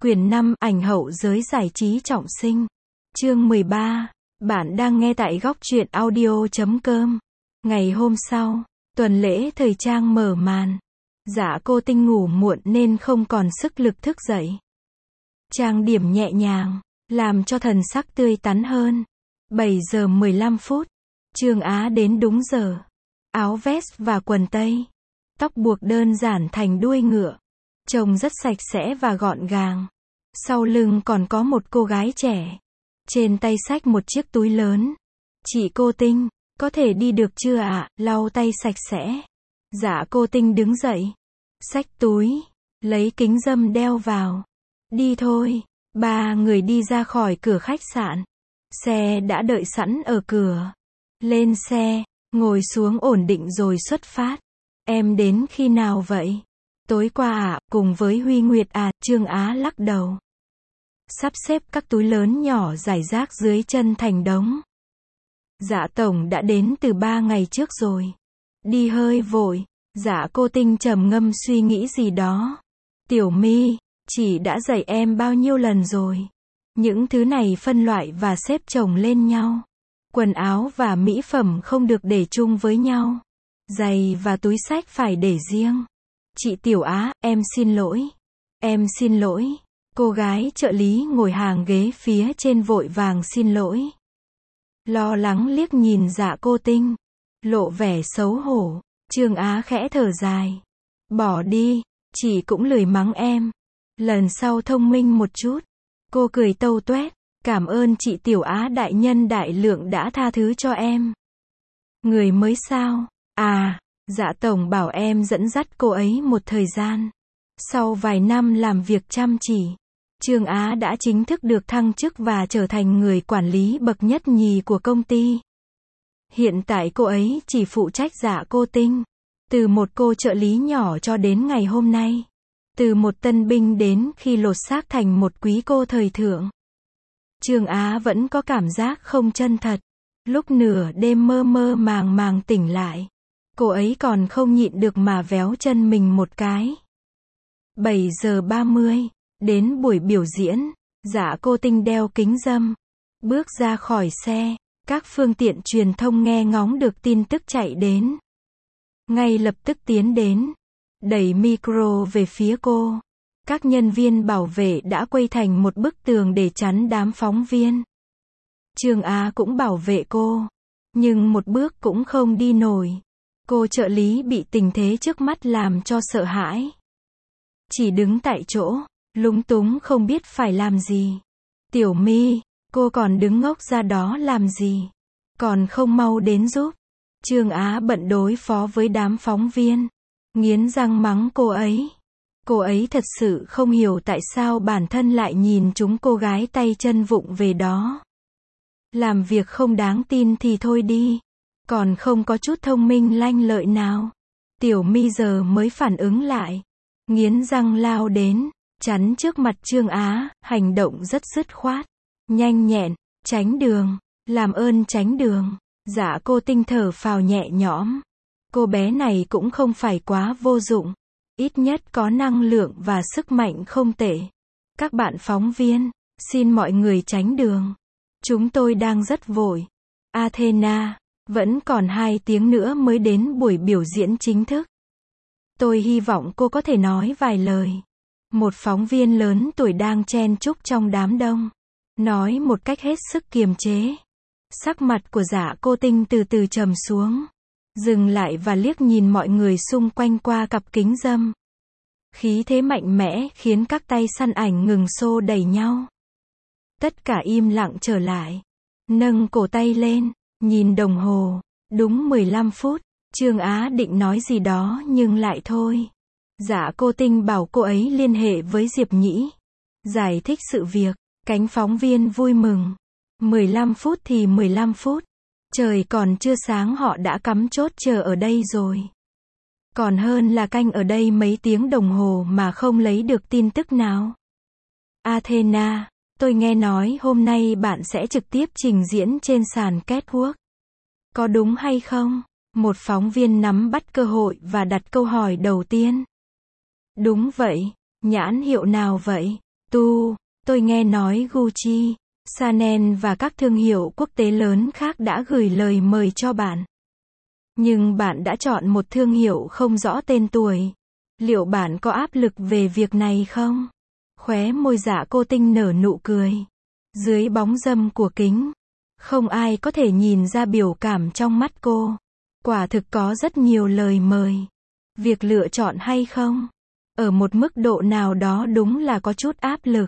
Quyển 5, ảnh hậu giới giải trí trọng sinh. Chương 13. Bạn đang nghe tại góc truyện audio.com. Ngày hôm sau, tuần lễ thời trang mở màn. Dạ cô Tinh ngủ muộn nên không còn sức lực thức dậy. Trang điểm nhẹ nhàng, làm cho thần sắc tươi tắn hơn. 7 giờ 15 phút. Trương Á đến đúng giờ. Áo vest và quần tây. Tóc buộc đơn giản thành đuôi ngựa. Trông rất sạch sẽ và gọn gàng. Sau lưng còn có một cô gái trẻ. Trên tay xách một chiếc túi lớn. Chị cô Tinh, có thể đi được chưa ạ? Lau tay sạch sẽ. Dạ cô Tinh đứng dậy. Xách túi. Lấy kính râm đeo vào. Đi thôi. Ba người đi ra khỏi cửa khách sạn. Xe đã đợi sẵn ở cửa. Lên xe, ngồi xuống ổn định rồi xuất phát. Em đến khi nào vậy? Tối qua ạ, cùng với Huy Nguyệt à? Trương Á lắc đầu. Sắp xếp các túi lớn nhỏ rải rác dưới chân thành đống. Dạ tổng đã đến từ 3 ngày trước rồi. Đi hơi vội. Dạ cô Tinh trầm ngâm suy nghĩ gì đó. Tiểu My, chị đã dạy em bao nhiêu lần rồi. Những thứ này phân loại và xếp chồng lên nhau. Quần áo và mỹ phẩm không được để chung với nhau. Giày và túi xách phải để riêng. Chị Tiểu Á, em xin lỗi. Em xin lỗi. Cô gái trợ lý ngồi hàng ghế phía trên vội vàng xin lỗi. Lo lắng liếc nhìn Dạ cô Tinh. Lộ vẻ xấu hổ. Trương Á khẽ thở dài. Bỏ đi, chị cũng lười mắng em. Lần sau thông minh một chút. Cô cười tâu tuét. Cảm ơn chị Tiểu Á đại nhân đại lượng đã tha thứ cho em. Người mới sao? À, Dạ tổng bảo em dẫn dắt cô ấy một thời gian. Sau vài năm làm việc chăm chỉ, Trương Á đã chính thức được thăng chức và trở thành người quản lý bậc nhất nhì của công ty. Hiện tại cô ấy chỉ phụ trách Dạ cô Tinh. Từ một cô trợ lý nhỏ cho đến ngày hôm nay. Từ một tân binh đến khi lột xác thành một quý cô thời thượng. Trương Á vẫn có cảm giác không chân thật. Lúc nửa đêm mơ mơ màng màng tỉnh lại. Cô ấy còn không nhịn được mà véo chân mình một cái. 7 giờ 30, đến buổi biểu diễn, Dạ cô Tinh đeo kính râm. Bước ra khỏi xe, các phương tiện truyền thông nghe ngóng được tin tức chạy đến. Ngay lập tức tiến đến, đẩy micro về phía cô. Các nhân viên bảo vệ đã quây thành một bức tường để chắn đám phóng viên. Trương Á cũng bảo vệ cô, nhưng một bước cũng không đi nổi. Cô trợ lý bị tình thế trước mắt làm cho sợ hãi. Chỉ đứng tại chỗ, lúng túng không biết phải làm gì. Tiểu My, cô còn đứng ngốc ra đó làm gì? Còn không mau đến giúp. Trương Á bận đối phó với đám phóng viên. Nghiến răng mắng cô ấy. Cô ấy thật sự không hiểu tại sao bản thân lại nhìn chúng cô gái tay chân vụng về đó. Làm việc không đáng tin thì thôi đi. Còn không có chút thông minh lanh lợi nào. Tiểu My giờ mới phản ứng lại. Nghiến răng lao đến, chắn trước mặt Trương Á, hành động rất dứt khoát. Nhanh nhẹn, tránh đường, làm ơn tránh đường. Dạ cô Tinh thở phào nhẹ nhõm. Cô bé này cũng không phải quá vô dụng. Ít nhất có năng lượng và sức mạnh không tệ. Các bạn phóng viên, xin mọi người tránh đường. Chúng tôi đang rất vội. Athena, vẫn còn 2 tiếng nữa mới đến buổi biểu diễn chính thức. Tôi hy vọng cô có thể nói vài lời. Một phóng viên lớn tuổi đang chen chúc trong đám đông. Nói một cách hết sức kiềm chế. Sắc mặt của Dạ cô Tinh từ từ trầm xuống. Dừng lại và liếc nhìn mọi người xung quanh qua cặp kính râm. Khí thế mạnh mẽ khiến các tay săn ảnh ngừng xô đẩy nhau. Tất cả im lặng trở lại. Nâng cổ tay lên, nhìn đồng hồ. Đúng 15 phút. Trương Á định nói gì đó nhưng lại thôi. Dạ cô Tinh bảo cô ấy liên hệ với Diệp Nhĩ. Giải thích sự việc. Cánh phóng viên vui mừng. 15 phút thì 15 phút. Trời còn chưa sáng họ đã cắm chốt chờ ở đây rồi. Còn hơn là canh ở đây mấy tiếng đồng hồ mà không lấy được tin tức nào. Athena, tôi nghe nói hôm nay bạn sẽ trực tiếp trình diễn trên sàn catwalk. Có đúng hay không? Một phóng viên nắm bắt cơ hội và đặt câu hỏi đầu tiên. Đúng vậy. Nhãn hiệu nào vậy? Tu, tôi nghe nói Gucci, Chanel và các thương hiệu quốc tế lớn khác đã gửi lời mời cho bạn. Nhưng bạn đã chọn một thương hiệu không rõ tên tuổi. Liệu bạn có áp lực về việc này không? Khóe môi Dạ Cô Tinh nở nụ cười. Dưới bóng râm của kính, không ai có thể nhìn ra biểu cảm trong mắt cô. Quả thực có rất nhiều lời mời. Việc lựa chọn hay không? Ở một mức độ nào đó đúng là có chút áp lực.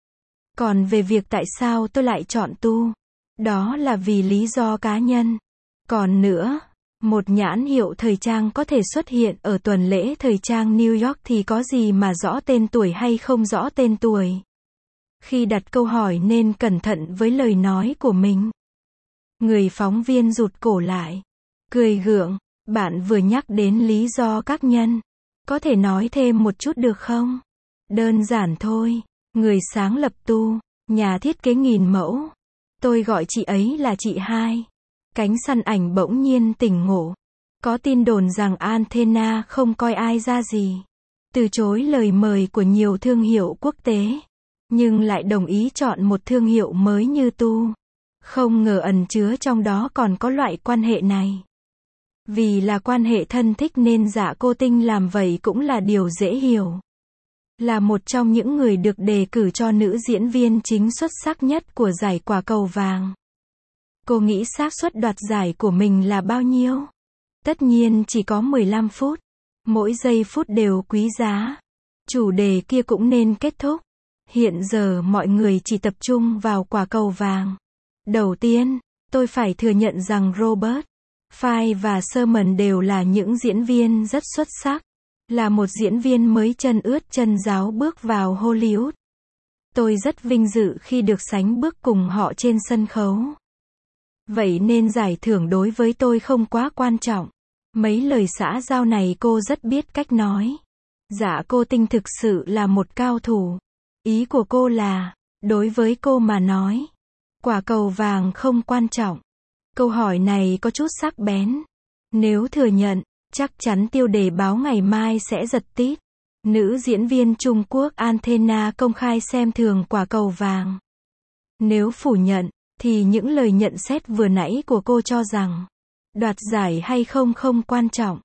Còn về việc tại sao tôi lại chọn Tu, đó là vì lý do cá nhân. Còn nữa, một nhãn hiệu thời trang có thể xuất hiện ở tuần lễ thời trang New York thì có gì mà rõ tên tuổi hay không rõ tên tuổi. Khi đặt câu hỏi nên cẩn thận với lời nói của mình. Người phóng viên rụt cổ lại, cười gượng, bạn vừa nhắc đến lý do các nhân. Có thể nói thêm một chút được không? Đơn giản thôi, người sáng lập Tu, nhà thiết kế nghìn mẫu. Tôi gọi chị ấy là chị hai. Cánh săn ảnh bỗng nhiên tỉnh ngộ. Có tin đồn rằng Antenna không coi ai ra gì. Từ chối lời mời của nhiều thương hiệu quốc tế. Nhưng lại đồng ý chọn một thương hiệu mới như Tu. Không ngờ ẩn chứa trong đó còn có loại quan hệ này. Vì là quan hệ thân thích nên Dạ Cô Tinh làm vậy cũng là điều dễ hiểu. Là một trong những người được đề cử cho nữ diễn viên chính xuất sắc nhất của giải Quả Cầu Vàng. Cô nghĩ xác suất đoạt giải của mình là bao nhiêu? Tất nhiên chỉ có 15 phút. Mỗi giây phút đều quý giá. Chủ đề kia cũng nên kết thúc. Hiện giờ mọi người chỉ tập trung vào Quả Cầu Vàng. Đầu tiên, tôi phải thừa nhận rằng Robert, Fay và Sherman đều là những diễn viên rất xuất sắc. Là một diễn viên mới chân ướt chân ráo bước vào Hollywood. Tôi rất vinh dự khi được sánh bước cùng họ trên sân khấu. Vậy nên giải thưởng đối với tôi không quá quan trọng. Mấy lời xã giao này cô rất biết cách nói. Dạ Cô Tinh thực sự là một cao thủ. Ý của cô là, đối với cô mà nói, Quả Cầu Vàng không quan trọng. Câu hỏi này có chút sắc bén. Nếu thừa nhận, chắc chắn tiêu đề báo ngày mai sẽ giật tít. Nữ diễn viên Trung Quốc Antenna công khai xem thường Quả Cầu Vàng. Nếu phủ nhận, thì những lời nhận xét vừa nãy của cô cho rằng, đoạt giải hay không không quan trọng.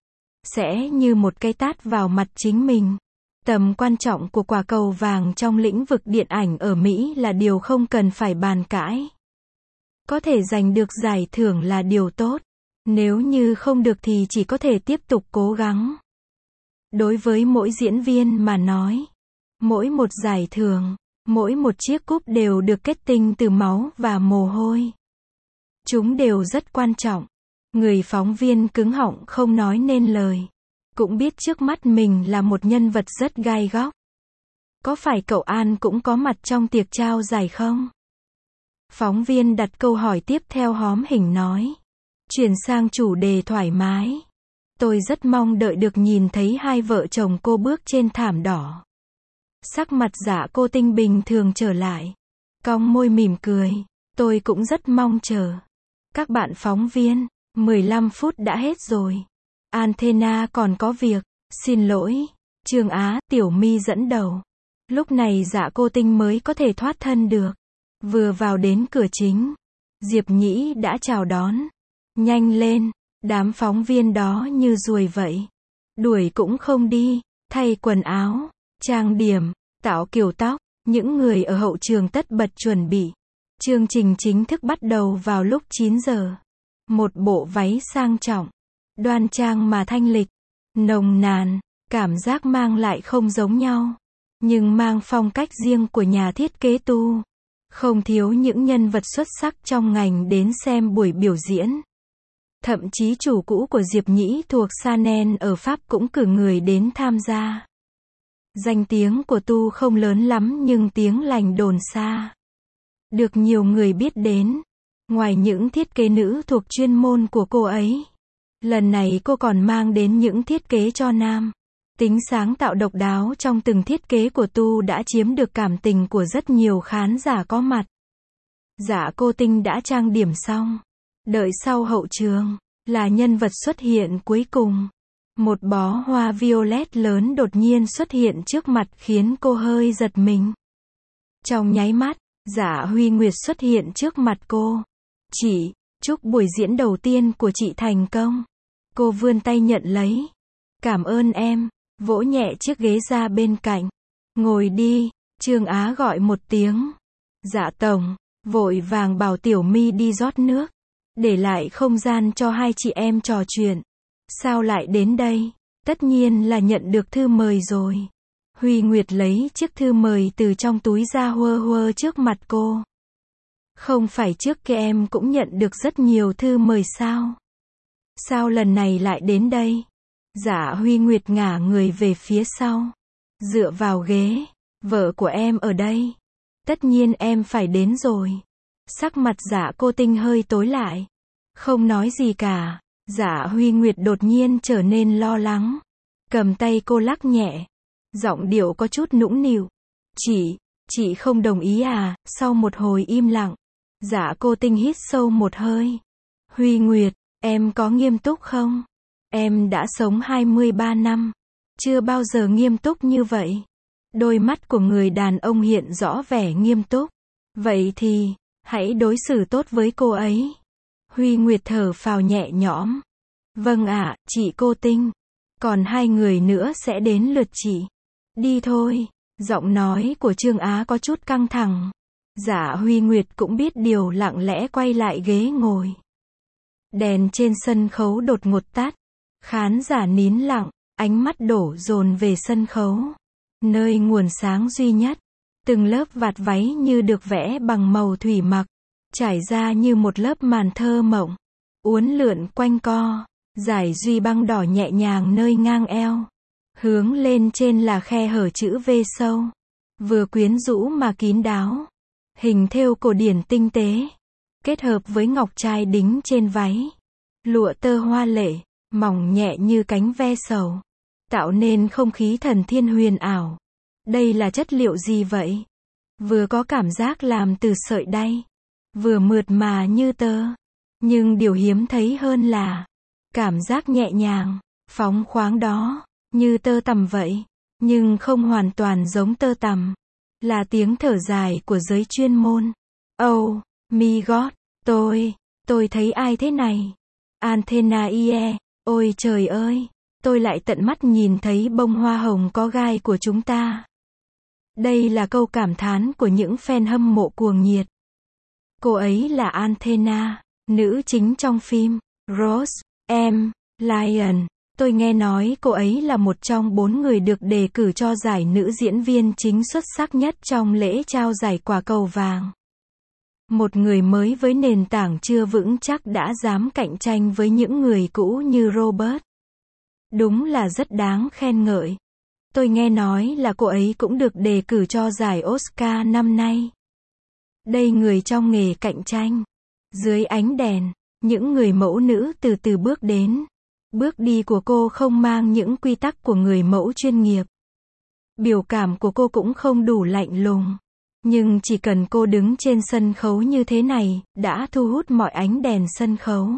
Sẽ như một cái tát vào mặt chính mình. Tầm quan trọng của Quả Cầu Vàng trong lĩnh vực điện ảnh ở Mỹ là điều không cần phải bàn cãi. Có thể giành được giải thưởng là điều tốt. Nếu như không được thì chỉ có thể tiếp tục cố gắng. Đối với mỗi diễn viên mà nói, mỗi một giải thưởng, mỗi một chiếc cúp đều được kết tinh từ máu và mồ hôi. Chúng đều rất quan trọng. Người phóng viên cứng họng không nói nên lời. Cũng biết trước mắt mình là một nhân vật rất gai góc. Có phải cậu An cũng có mặt trong tiệc trao giải không? Phóng viên đặt câu hỏi tiếp theo hóm hình nói. Chuyển sang chủ đề thoải mái. Tôi rất mong đợi được nhìn thấy hai vợ chồng cô bước trên thảm đỏ. Sắc mặt Dạ Cô Tinh bình thường trở lại. Cong môi mỉm cười. Tôi cũng rất mong chờ. Các bạn phóng viên, 15 phút đã hết rồi. Antenna còn có việc. Xin lỗi. Trương Á, Tiểu My dẫn đầu. Lúc này Dạ Cô Tinh mới có thể thoát thân được. Vừa vào đến cửa chính, Diệp Nhĩ đã chào đón. Nhanh lên, đám phóng viên đó như ruồi vậy. Đuổi cũng không đi, thay quần áo, trang điểm, tạo kiểu tóc, những người ở hậu trường tất bật chuẩn bị. Chương trình chính thức bắt đầu vào lúc 9 giờ. Một bộ váy sang trọng, đoan trang mà thanh lịch, nồng nàn, cảm giác mang lại không giống nhau, nhưng mang phong cách riêng của nhà thiết kế Tu. Không thiếu những nhân vật xuất sắc trong ngành đến xem buổi biểu diễn. Thậm chí chủ cũ của Diệp Nhĩ thuộc Chanel ở Pháp cũng cử người đến tham gia. Danh tiếng của Tu không lớn lắm nhưng tiếng lành đồn xa. Được nhiều người biết đến. Ngoài những thiết kế nữ thuộc chuyên môn của cô ấy, lần này cô còn mang đến những thiết kế cho nam. Tính sáng tạo độc đáo trong từng thiết kế của Tu đã chiếm được cảm tình của rất nhiều khán giả có mặt. Dạ Cô Tinh đã trang điểm xong. Đợi sau hậu trường, là nhân vật xuất hiện cuối cùng. Một bó hoa violet lớn đột nhiên xuất hiện trước mặt khiến cô hơi giật mình. Trong nháy mắt, Dạ Huy Nguyệt xuất hiện trước mặt cô. Chị, chúc buổi diễn đầu tiên của chị thành công. Cô vươn tay nhận lấy. Cảm ơn em, vỗ nhẹ chiếc ghế ra bên cạnh. Ngồi đi, Trương Á gọi một tiếng. Dạ tổng, vội vàng bảo Tiểu My đi rót nước. Để lại không gian cho hai chị em trò chuyện. Sao lại đến đây? Tất nhiên là nhận được thư mời rồi. Huy Nguyệt lấy chiếc thư mời từ trong túi ra huơ huơ trước mặt cô. Không phải trước kia em cũng nhận được rất nhiều thư mời sao? Sao lần này lại đến đây? Dạ Huy Nguyệt ngả người về phía sau. Dựa vào ghế. Vợ của em ở đây. Tất nhiên em phải đến rồi. Sắc mặt Dạ Cô Tinh hơi tối lại. Không nói gì cả. Dạ Huy Nguyệt đột nhiên trở nên lo lắng. Cầm tay cô lắc nhẹ. Giọng điệu có chút nũng nịu. Chị không đồng ý à? Sau một hồi im lặng, Dạ Cô Tinh hít sâu một hơi. Huy Nguyệt, em có nghiêm túc không? Em đã sống 23 năm. Chưa bao giờ nghiêm túc như vậy. Đôi mắt của người đàn ông hiện rõ vẻ nghiêm túc. Vậy thì, hãy đối xử tốt với cô ấy. Huy Nguyệt thở phào nhẹ nhõm. Vâng ạ, chị Cô Tinh. Còn hai người nữa sẽ đến lượt chị. Đi thôi. Giọng nói của Trương Á có chút căng thẳng. Dạ Huy Nguyệt cũng biết điều, lặng lẽ quay lại ghế ngồi. Đèn trên sân khấu đột ngột tắt. Khán giả nín lặng, ánh mắt đổ dồn về sân khấu. Nơi nguồn sáng duy nhất. Từng lớp vạt váy như được vẽ bằng màu thủy mặc. Trải ra như một lớp màn thơ mộng. Uốn lượn quanh co. Dải duy băng đỏ nhẹ nhàng nơi ngang eo. Hướng lên trên là khe hở chữ V sâu. Vừa quyến rũ mà kín đáo. Hình thêu cổ điển tinh tế. Kết hợp với ngọc trai đính trên váy. Lụa tơ hoa lệ, mỏng nhẹ như cánh ve sầu. Tạo nên không khí thần thiên huyền ảo. Đây là chất liệu gì vậy? Vừa có cảm giác làm từ sợi đay. Vừa mượt mà như tơ. Nhưng điều hiếm thấy hơn là cảm giác nhẹ nhàng, phóng khoáng đó. Như tơ tằm vậy. Nhưng không hoàn toàn giống tơ tằm. Là tiếng thở dài của giới chuyên môn. Oh, my God, tôi thấy ai thế này? Antenna ie, ôi trời ơi, tôi lại tận mắt nhìn thấy bông hoa hồng có gai của chúng ta. Đây là câu cảm thán của những fan hâm mộ cuồng nhiệt. Cô ấy là Antenna, nữ chính trong phim Rose, M. Lion. Tôi nghe nói cô ấy là một trong 4 người được đề cử cho giải nữ diễn viên chính xuất sắc nhất trong lễ trao giải quả cầu vàng. Một người mới với nền tảng chưa vững chắc đã dám cạnh tranh với những người cũ như Robert. Đúng là rất đáng khen ngợi. Tôi nghe nói là cô ấy cũng được đề cử cho giải Oscar năm nay. Đây người trong nghề cạnh tranh. Dưới ánh đèn, những người mẫu nữ từ từ bước đến. Bước đi của cô không mang những quy tắc của người mẫu chuyên nghiệp. Biểu cảm của cô cũng không đủ lạnh lùng. Nhưng chỉ cần cô đứng trên sân khấu như thế này, đã thu hút mọi ánh đèn sân khấu.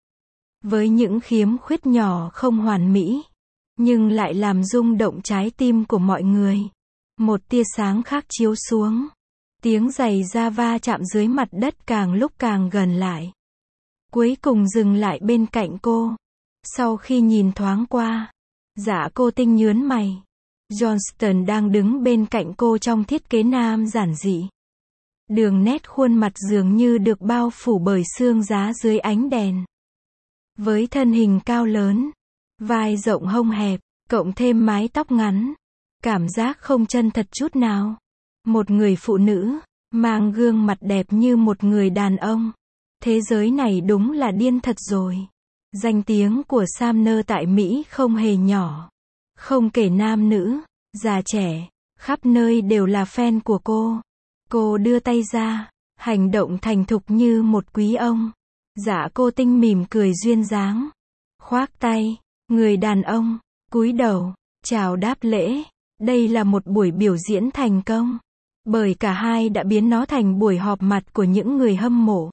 Với những khiếm khuyết nhỏ không hoàn mỹ, nhưng lại làm rung động trái tim của mọi người. Một tia sáng khác chiếu xuống. Tiếng giày da va chạm dưới mặt đất càng lúc càng gần lại. Cuối cùng dừng lại bên cạnh cô. Sau khi nhìn thoáng qua, Dạ Cô Tinh nhướng mày. Johnston đang đứng bên cạnh cô trong thiết kế nam giản dị. Đường nét khuôn mặt dường như được bao phủ bởi xương giá dưới ánh đèn. Với thân hình cao lớn, vai rộng hông hẹp, cộng thêm mái tóc ngắn, cảm giác không chân thật chút nào. Một người phụ nữ, mang gương mặt đẹp như một người đàn ông. Thế giới này đúng là điên thật rồi. Danh tiếng của Sumner tại Mỹ không hề nhỏ. Không kể nam nữ, già trẻ, khắp nơi đều là fan của cô. Cô đưa tay ra, hành động thành thục như một quý ông. Dạ Cô Tinh mỉm cười duyên dáng. Khoác tay, người đàn ông, cúi đầu, chào đáp lễ. Đây là một buổi biểu diễn thành công. Bởi cả hai đã biến nó thành buổi họp mặt của những người hâm mộ.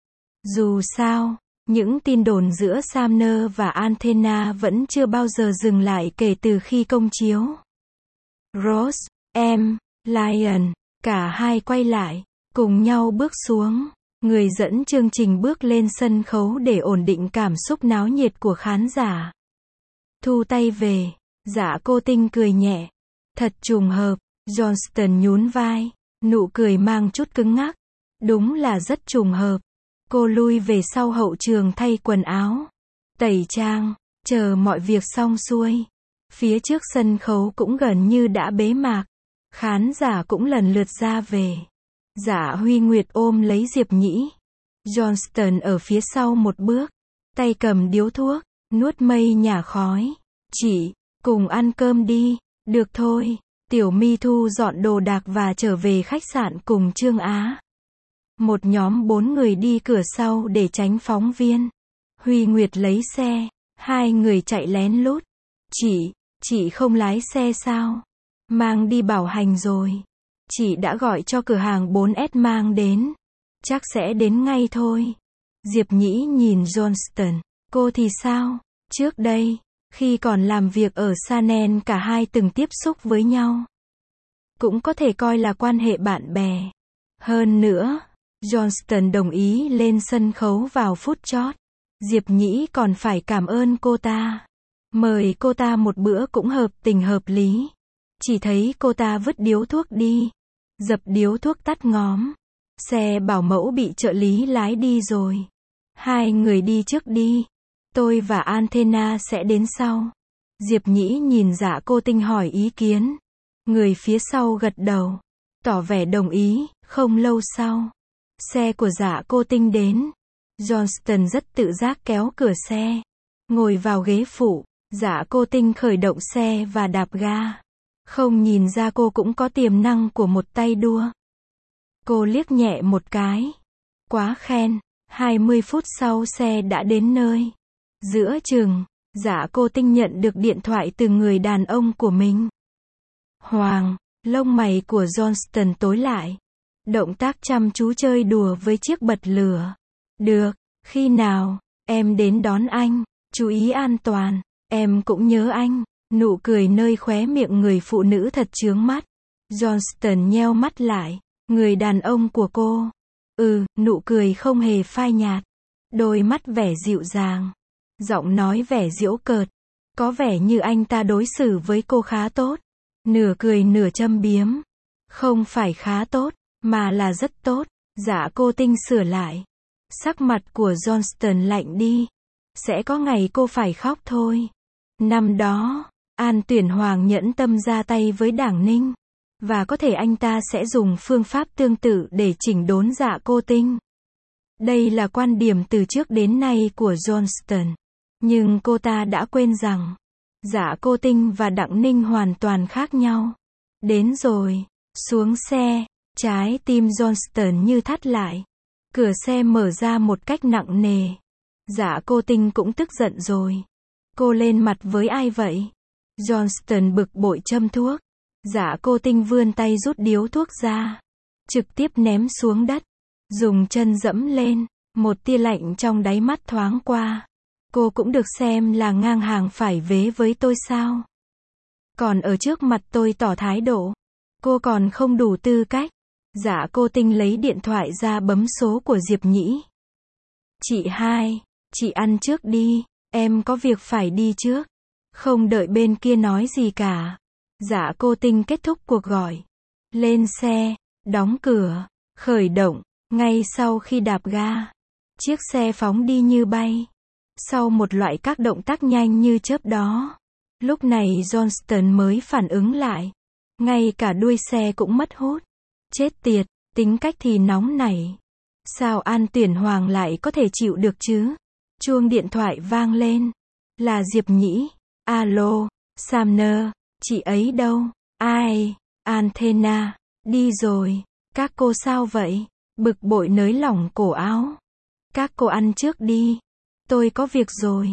Dù sao, những tin đồn giữa Sumner và Antenna vẫn chưa bao giờ dừng lại kể từ khi công chiếu Rose, M. Lion. Cả hai quay lại, cùng nhau bước xuống. Người dẫn chương trình bước lên sân khấu để ổn định cảm xúc náo nhiệt của khán giả. Thu tay về, Dạ Cô Tinh cười nhẹ. Thật trùng hợp, Johnston nhún vai, nụ cười mang chút cứng ngắc. Đúng là rất trùng hợp. Cô lui về sau hậu trường thay quần áo, tẩy trang, chờ mọi việc xong xuôi. Phía trước sân khấu cũng gần như đã bế mạc. Khán giả cũng lần lượt ra về. Dạ Huy Nguyệt ôm lấy Diệp Nhĩ. Johnston ở phía sau một bước, tay cầm điếu thuốc, nuốt mây nhả khói. Chị, cùng ăn cơm đi. Được thôi. Tiểu My thu dọn đồ đạc và trở về khách sạn cùng Trương Á. Một nhóm 4 người đi cửa sau để tránh phóng viên. Huy Nguyệt lấy xe, hai người chạy lén lút. Chị không lái xe sao? Mang đi bảo hành rồi. Chị đã gọi cho cửa hàng 4S mang đến. Chắc sẽ đến ngay thôi. Diệp Nhĩ nhìn Johnston. Cô thì sao? Trước đây, khi còn làm việc ở Chanel cả hai từng tiếp xúc với nhau. Cũng có thể coi là quan hệ bạn bè. Hơn nữa, Johnston đồng ý lên sân khấu vào phút chót. Diệp Nhĩ còn phải cảm ơn cô ta. Mời cô ta một bữa cũng hợp tình hợp lý. Chỉ thấy cô ta vứt điếu thuốc đi. Dập điếu thuốc tắt ngóm. Xe bảo mẫu bị trợ lý lái đi rồi. Hai người đi trước đi. Tôi và Anthena sẽ đến sau. Diệp Nhĩ nhìn Dạ Cô Tinh hỏi ý kiến. Người phía sau gật đầu, tỏ vẻ đồng ý. Không lâu sau, xe của Dạ Cô Tinh đến. Johnston rất tự giác kéo cửa xe, ngồi vào ghế phụ. Dạ Cô Tinh khởi động xe và đạp ga. Không nhìn ra cô cũng có tiềm năng của một tay đua. Cô liếc nhẹ một cái. Quá khen. 20 phút sau xe đã đến nơi. Giữa chừng, Dạ Cô Tinh nhận được điện thoại từ người đàn ông của mình. Hoàng, lông mày của Johnston tối lại. Động tác chăm chú chơi đùa với chiếc bật lửa. Được, khi nào, em đến đón anh. Chú ý an toàn, em cũng nhớ anh. Nụ cười nơi khóe miệng người phụ nữ thật chướng mắt. Johnston nheo mắt lại. Người đàn ông của cô. Nụ cười không hề phai nhạt. Đôi mắt vẻ dịu dàng. Giọng nói vẻ giễu cợt. Có vẻ như anh ta đối xử với cô khá tốt. Nửa cười nửa châm biếm. Không phải khá tốt, mà là rất tốt. Dạ Cô Tinh sửa lại. Sắc mặt của Johnston lạnh đi. Sẽ có ngày cô phải khóc thôi. Năm đó, An Tuyển Hoàng nhẫn tâm ra tay với Đảng Ninh. Và có thể anh ta sẽ dùng phương pháp tương tự để chỉnh đốn Dạ Cô Tinh. Đây là quan điểm từ trước đến nay của Johnston. Nhưng cô ta đã quên rằng, Dạ Cô Tinh và Đặng Ninh hoàn toàn khác nhau. Đến rồi, xuống xe, trái tim Johnston như thắt lại. Cửa xe mở ra một cách nặng nề. Dạ Cô Tinh cũng tức giận rồi. Cô lên mặt với ai vậy? Johnston bực bội châm thuốc. Dạ Cô Tinh vươn tay rút điếu thuốc ra. Trực tiếp ném xuống đất. Dùng chân dẫm lên. Một tia lạnh trong đáy mắt thoáng qua. Cô cũng được xem là ngang hàng phải vế với tôi sao? Còn ở trước mặt tôi tỏ thái độ. Cô còn không đủ tư cách. Dạ Cô Tinh lấy điện thoại ra bấm số của Diệp Nhĩ. Chị hai, chị ăn trước đi. Em có việc phải đi trước. Không đợi bên kia nói gì cả. Dạ Cô Tinh kết thúc cuộc gọi. Lên xe, đóng cửa, khởi động. Ngay sau khi đạp ga, chiếc xe phóng đi như bay. Sau một loại các động tác nhanh như chớp đó, lúc này Johnston mới phản ứng lại. Ngay cả đuôi xe cũng mất hút. Chết tiệt, tính cách thì nóng nảy. Sao An Tuyển Hoàng lại có thể chịu được chứ? Chuông điện thoại vang lên. Là Diệp Nhĩ. Alo, Sumner, chị ấy đâu? Ai? Anthena, đi rồi. Các cô sao vậy? Bực bội nới lỏng cổ áo. Các cô ăn trước đi. Tôi có việc rồi.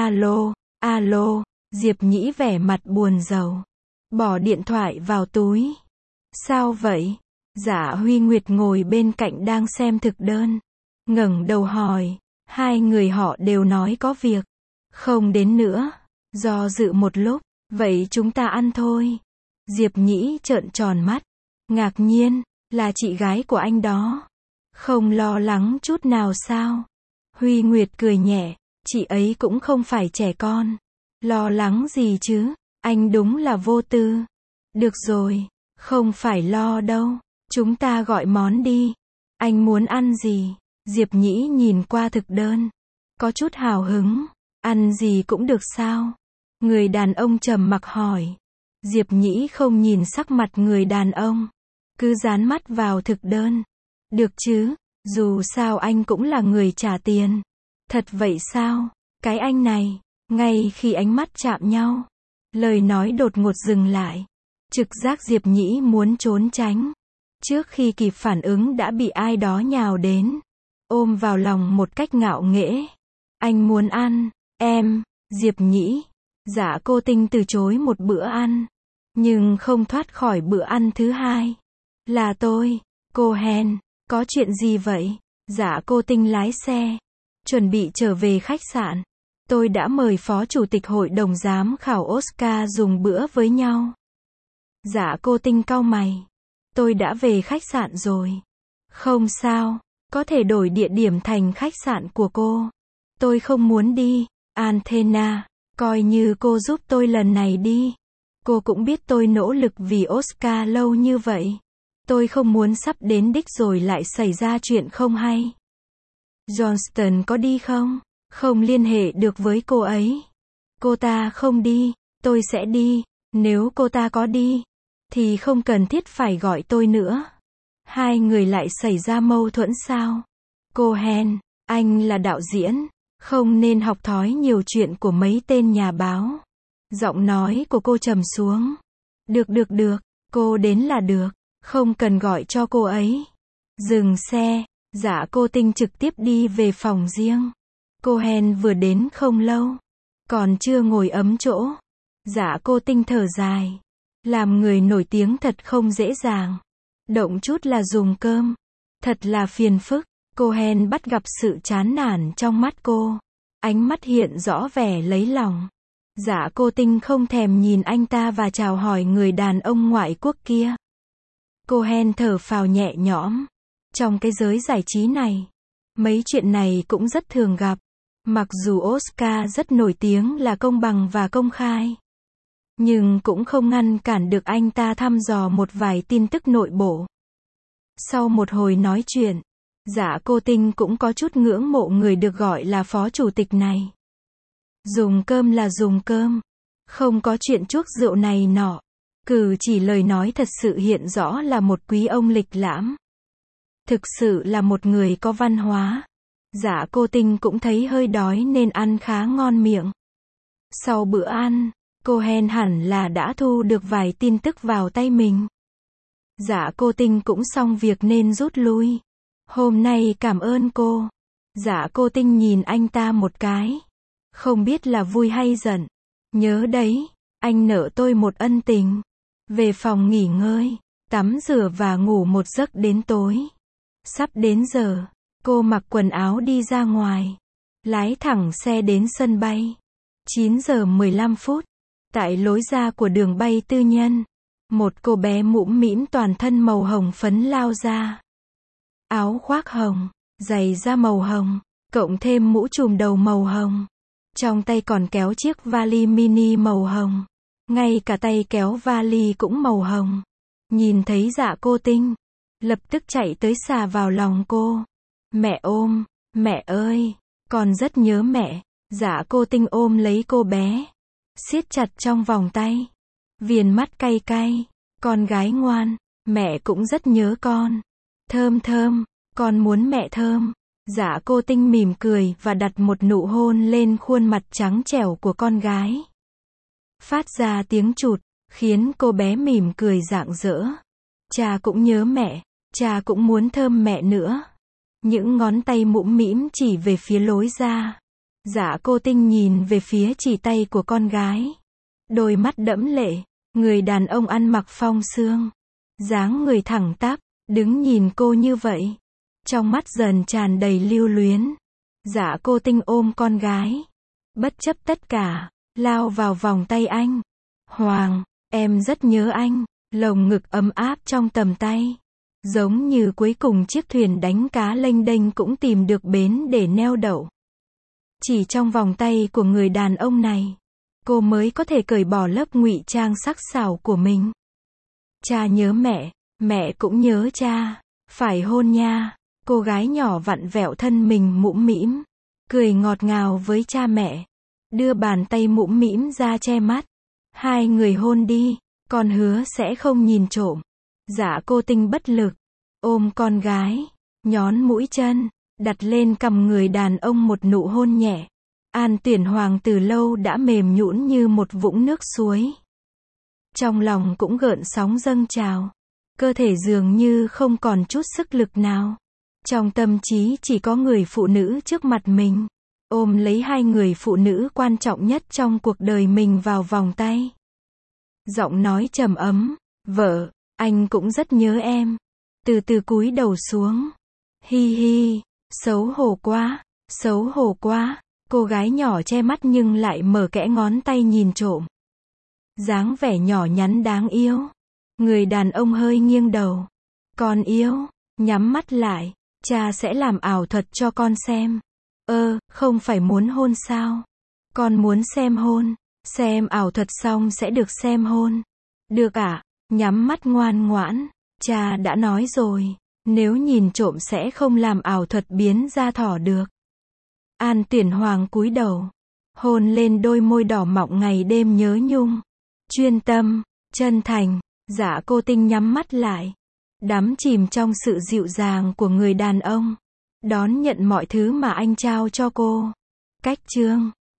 Alo, Diệp Nhĩ vẻ mặt buồn rầu. Bỏ điện thoại vào túi. Sao vậy? Dạ Huy Nguyệt ngồi bên cạnh đang xem thực đơn. Ngẩng đầu hỏi. Hai người họ đều nói có việc. Không đến nữa. Do dự một lúc. Vậy chúng ta ăn thôi. Diệp Nhĩ trợn tròn mắt. Ngạc nhiên. Là chị gái của anh đó. Không lo lắng chút nào sao? Huy Nguyệt cười nhẹ, chị ấy cũng không phải trẻ con. Lo lắng gì chứ, anh đúng là vô tư. Được rồi, không phải lo đâu, chúng ta gọi món đi. Anh muốn ăn gì? Diệp Nhĩ nhìn qua thực đơn, có chút hào hứng. Ăn gì cũng được sao? Người đàn ông trầm mặc hỏi. Diệp Nhĩ không nhìn sắc mặt người đàn ông, cứ dán mắt vào thực đơn. Được chứ, dù sao anh cũng là người trả tiền. Thật vậy sao? Cái anh này, ngay khi ánh mắt chạm nhau, lời nói đột ngột dừng lại. Trực giác Diệp Nhĩ muốn trốn tránh. Trước khi kịp phản ứng đã bị ai đó nhào đến, ôm vào lòng một cách ngạo nghễ. Anh muốn ăn, em, Diệp Nhĩ. Dạ cô Tinh từ chối một bữa ăn, nhưng không thoát khỏi bữa ăn thứ hai. Là tôi, cô Hen, có chuyện gì vậy? Dạ cô Tinh lái xe, chuẩn bị trở về khách sạn. Tôi đã mời phó chủ tịch hội đồng giám khảo Oscar dùng bữa với nhau. Dạ cô Tinh cau mày. Tôi đã về khách sạn rồi. Không sao, có thể đổi địa điểm thành khách sạn của cô. Tôi không muốn đi. Anthena, coi như cô giúp tôi lần này đi. Cô cũng biết tôi nỗ lực vì Oscar lâu như vậy. Tôi không muốn sắp đến đích rồi lại xảy ra chuyện không hay. Johnston có đi không? Không liên hệ được với cô ấy. Cô ta không đi, tôi sẽ đi. Nếu cô ta có đi, thì không cần thiết phải gọi tôi nữa. Hai người lại xảy ra mâu thuẫn sao? Cô Hen, anh là đạo diễn, không nên học thói nhiều chuyện của mấy tên nhà báo. Giọng nói của cô trầm xuống. Được, cô đến là được, không cần gọi cho cô ấy. Dừng xe, dạ cô Tinh trực tiếp đi về phòng riêng. Cô Hen vừa đến không lâu, còn chưa ngồi ấm chỗ. Dạ cô Tinh thở dài. Làm người nổi tiếng thật không dễ dàng. Động chút là dùng cơm. Thật là phiền phức. Cô Hen bắt gặp sự chán nản trong mắt cô. Ánh mắt hiện rõ vẻ lấy lòng. Dạ cô Tinh không thèm nhìn anh ta và chào hỏi người đàn ông ngoại quốc kia. Cô Hen thở phào nhẹ nhõm. Trong cái giới giải trí này, mấy chuyện này cũng rất thường gặp. Mặc dù Oscar rất nổi tiếng là công bằng và công khai, nhưng cũng không ngăn cản được anh ta thăm dò một vài tin tức nội bộ. Sau một hồi nói chuyện, dạ cô Tinh cũng có chút ngưỡng mộ người được gọi là phó chủ tịch này. Dùng cơm là dùng cơm, không có chuyện chuốc rượu này nọ. Cử chỉ lời nói thật sự hiện rõ là một quý ông lịch lãm. Thực sự là một người có văn hóa. Dạ cô Tinh cũng thấy hơi đói nên ăn khá ngon miệng. Sau bữa ăn, cô Hen hẳn là đã thu được vài tin tức vào tay mình. Dạ cô Tinh cũng xong việc nên rút lui. Hôm nay cảm ơn cô. Dạ cô Tinh nhìn anh ta một cái. Không biết là vui hay giận. Nhớ đấy, anh nợ tôi một ân tình. Về phòng nghỉ ngơi, tắm rửa và ngủ một giấc đến tối. Sắp đến giờ, cô mặc quần áo đi ra ngoài. Lái thẳng xe đến sân bay. 9 giờ 15 phút. Tại lối ra của đường bay tư nhân, một cô bé mũm mĩm toàn thân màu hồng phấn lao ra. Áo khoác hồng, giày da màu hồng, cộng thêm mũ trùm đầu màu hồng. Trong tay còn kéo chiếc vali mini màu hồng. Ngay cả tay kéo vali cũng màu hồng. Nhìn thấy dạ cô Tinh, lập tức chạy tới xà vào lòng cô. Mẹ ôm, mẹ ơi, con rất nhớ mẹ. Dạ cô Tinh ôm lấy cô bé, siết chặt trong vòng tay. Viền mắt cay cay, con gái ngoan, mẹ cũng rất nhớ con. Thơm thơm, con muốn mẹ thơm. Dạ cô Tinh mỉm cười và đặt một nụ hôn lên khuôn mặt trắng trẻo của con gái. Phát ra tiếng chụt, khiến cô bé mỉm cười rạng rỡ. Cha cũng nhớ mẹ, cha cũng muốn thơm mẹ nữa. Những ngón tay mũm mĩm chỉ về phía lối ra. Dạ cô Tinh nhìn về phía chỉ tay của con gái. Đôi mắt đẫm lệ, người đàn ông ăn mặc phong sương. Dáng người thẳng tắp, đứng nhìn cô như vậy. Trong mắt dần tràn đầy lưu luyến. Dạ cô Tinh ôm con gái. Bất chấp tất cả, lao vào vòng tay anh. Hoàng, em rất nhớ anh. Lồng ngực ấm áp trong tầm tay. Giống như cuối cùng chiếc thuyền đánh cá lênh đênh cũng tìm được bến để neo đậu. Chỉ trong vòng tay của người đàn ông này, cô mới có thể cởi bỏ lớp ngụy trang sắc sảo của mình. Cha nhớ mẹ, mẹ cũng nhớ cha, phải hôn nha. Cô gái nhỏ vặn vẹo thân mình mũm mĩm, cười ngọt ngào với cha mẹ, đưa bàn tay mũm mĩm ra che mắt. Hai người hôn đi, con hứa sẽ không nhìn trộm. Dạ cô Tinh bất lực, ôm con gái, nhón mũi chân, đặt lên cằm người đàn ông một nụ hôn nhẹ. An Tuyển Hoàng từ lâu đã mềm nhũn như một vũng nước suối. Trong lòng cũng gợn sóng dâng trào, cơ thể dường như không còn chút sức lực nào. Trong tâm trí chỉ có người phụ nữ trước mặt mình, ôm lấy hai người phụ nữ quan trọng nhất trong cuộc đời mình vào vòng tay. Giọng nói trầm ấm, vợ, anh cũng rất nhớ em. Từ từ cúi đầu xuống. Hi hi, xấu hổ quá, xấu hổ quá. Cô gái nhỏ che mắt nhưng lại mở kẽ ngón tay nhìn trộm. Dáng vẻ nhỏ nhắn đáng yêu. Người đàn ông hơi nghiêng đầu. Con yêu, nhắm mắt lại. Cha sẽ làm ảo thuật cho con xem. Không phải muốn hôn sao? Con muốn xem hôn. Xem ảo thuật xong sẽ được xem hôn. Được ạ, nhắm mắt ngoan ngoãn. Cha đã nói rồi, nếu nhìn trộm sẽ không làm ảo thuật biến ra thỏ được. An Tuyển Hoàng cúi đầu, hôn lên đôi môi đỏ mọng ngày đêm nhớ nhung. Chuyên tâm, chân thành. Dạ cô Tinh nhắm mắt lại, đắm chìm trong sự dịu dàng của người đón nhận mọi thứ mà anh trao cho cô. Cách chương